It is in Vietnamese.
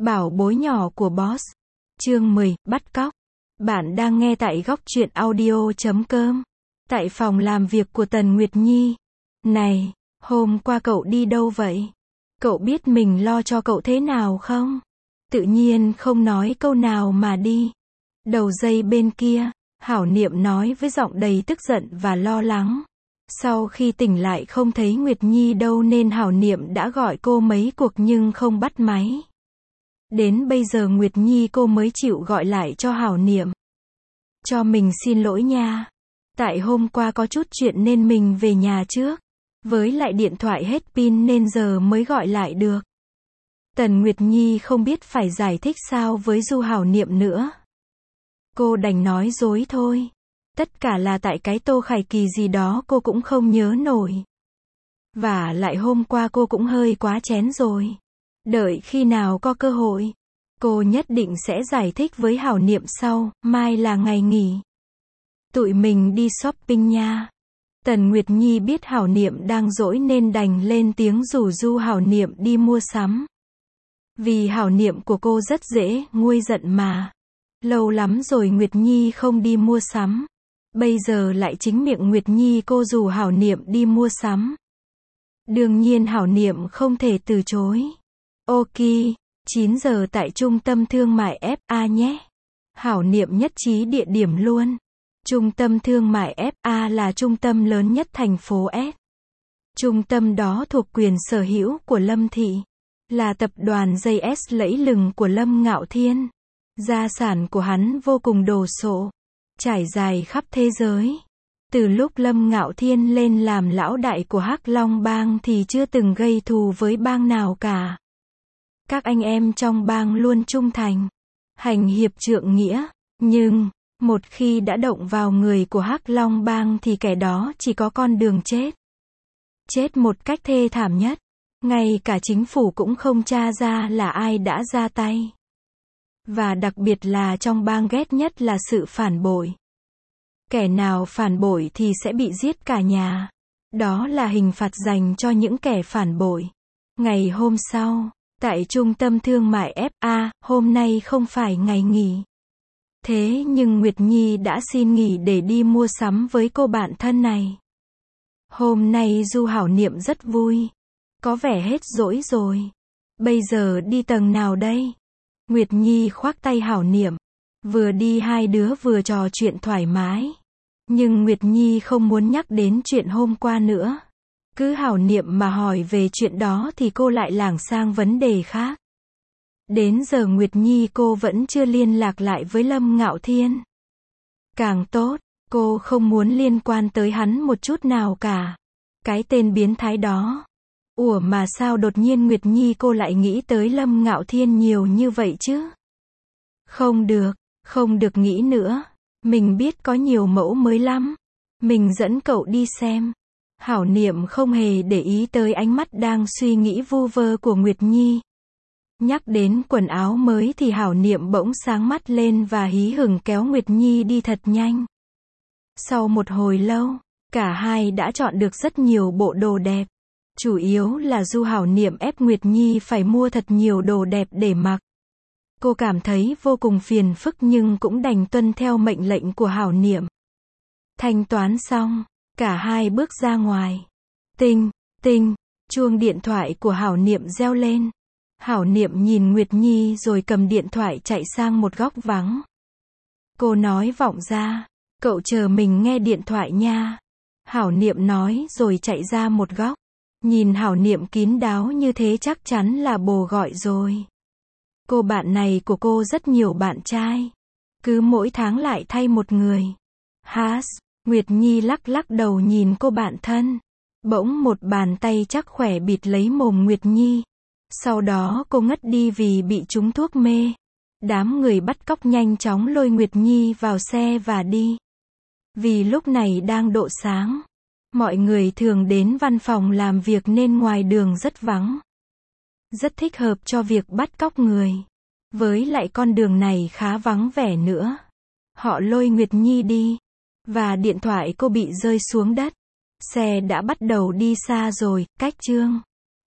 Bảo bối nhỏ của boss. Chương 10, bắt cóc. Bạn đang nghe tại góc truyện audio.com. Tại phòng làm việc của Tần Nguyệt Nhi. Này, hôm qua cậu đi đâu vậy? Cậu biết mình lo cho cậu thế nào không? Tự nhiên không nói câu nào mà đi. Đầu dây bên kia, Hảo Niệm nói với giọng đầy tức giận và lo lắng. Sau khi tỉnh lại không thấy Nguyệt Nhi đâu nên Hảo Niệm đã gọi cô mấy cuộc nhưng không bắt máy. Đến bây giờ Nguyệt Nhi cô mới chịu gọi lại cho Hảo Niệm. Cho mình xin lỗi nha. Tại hôm qua có chút chuyện nên mình về nhà trước. Với lại điện thoại hết pin nên giờ mới gọi lại được. Tần Nguyệt Nhi không biết phải giải thích sao với Du Hảo Niệm nữa. Cô đành nói dối thôi. Tất cả là tại cái Tô Khải Kỳ gì đó cô cũng không nhớ nổi. Và lại hôm qua cô cũng hơi quá chén rồi. Đợi khi nào có cơ hội, cô nhất định sẽ giải thích với Hảo Niệm sau, mai là ngày nghỉ. Tụi mình đi shopping nha. Tần Nguyệt Nhi biết Hảo Niệm đang dỗi nên đành lên tiếng rủ Du Hảo Niệm đi mua sắm. Vì Hảo Niệm của cô rất dễ nguôi giận mà. Lâu lắm rồi Nguyệt Nhi không đi mua sắm. Bây giờ lại chính miệng Nguyệt Nhi cô rủ Hảo Niệm đi mua sắm. Đương nhiên Hảo Niệm không thể từ chối. Ok, 9 giờ tại trung tâm thương mại FA nhé. Hảo Niệm nhất trí địa điểm luôn. Trung tâm thương mại FA là trung tâm lớn nhất thành phố S. Trung tâm đó thuộc quyền sở hữu của Lâm Thị. Là tập đoàn dây S lẫy lừng của Lâm Ngạo Thiên. Gia sản của hắn vô cùng đồ sộ, trải dài khắp thế giới. Từ lúc Lâm Ngạo Thiên lên làm lão đại của Hắc Long Bang thì chưa từng gây thù với bang nào cả. Các anh em trong bang luôn trung thành, hành hiệp trượng nghĩa, nhưng một khi đã động vào người của Hắc Long Bang thì kẻ đó chỉ có con đường chết. Chết một cách thê thảm nhất. Ngay cả chính phủ cũng không tra ra là ai đã ra tay. Và đặc biệt là trong bang ghét nhất là sự phản bội. Kẻ nào phản bội thì sẽ bị giết cả nhà. Đó là hình phạt dành cho những kẻ phản bội. Ngày hôm sau, tại trung tâm thương mại FA, hôm nay không phải ngày nghỉ. Thế nhưng Nguyệt Nhi đã xin nghỉ để đi mua sắm với cô bạn thân này. Hôm nay Du Hảo Niệm rất vui. Có vẻ hết dỗi rồi. Bây giờ đi tầng nào đây? Nguyệt Nhi khoác tay Hảo Niệm. Vừa đi hai đứa vừa trò chuyện thoải mái. Nhưng Nguyệt Nhi không muốn nhắc đến chuyện hôm qua nữa. Cứ Hảo Niệm mà hỏi về chuyện đó thì cô lại lảng sang vấn đề khác. Đến giờ Nguyệt Nhi cô vẫn chưa liên lạc lại với Lâm Ngạo Thiên. Càng tốt, cô không muốn liên quan tới hắn một chút nào cả. Cái tên biến thái đó. Ủa mà sao đột nhiên Nguyệt Nhi cô lại nghĩ tới Lâm Ngạo Thiên nhiều như vậy chứ? Không được nghĩ nữa. Mình biết có nhiều mẫu mới lắm. Mình dẫn cậu đi xem. Hảo Niệm không hề để ý tới ánh mắt đang suy nghĩ vu vơ của Nguyệt Nhi. Nhắc đến quần áo mới thì Hảo Niệm bỗng sáng mắt lên và hí hửng kéo Nguyệt Nhi đi thật nhanh. Sau một hồi lâu, cả hai đã chọn được rất nhiều bộ đồ đẹp. Chủ yếu là Du Hảo Niệm ép Nguyệt Nhi phải mua thật nhiều đồ đẹp để mặc. Cô cảm thấy vô cùng phiền phức nhưng cũng đành tuân theo mệnh lệnh của Hảo Niệm. Thanh toán xong, cả hai bước ra ngoài. Tinh, chuông điện thoại của Hảo Niệm reo lên. Hảo Niệm nhìn Nguyệt Nhi rồi cầm điện thoại chạy sang một góc vắng. Cô nói vọng ra, cậu chờ mình nghe điện thoại nha. Hảo Niệm nói rồi chạy ra một góc. Nhìn Hảo Niệm kín đáo như thế chắc chắn là bồ gọi rồi. Cô bạn này của cô rất nhiều bạn trai. Cứ mỗi tháng lại thay một người. Nguyệt Nhi lắc lắc đầu nhìn cô bạn thân. Bỗng một bàn tay chắc khỏe bịt lấy mồm Nguyệt Nhi. Sau đó cô ngất đi vì bị trúng thuốc mê. Đám người bắt cóc nhanh chóng lôi Nguyệt Nhi vào xe và đi. Vì lúc này đang độ sáng. Mọi người thường đến văn phòng làm việc nên ngoài đường rất vắng. Rất thích hợp cho việc bắt cóc người. Với lại con đường này khá vắng vẻ nữa. Họ lôi Nguyệt Nhi đi. Và điện thoại cô bị rơi xuống đất. Xe đã bắt đầu đi xa rồi, cách chương.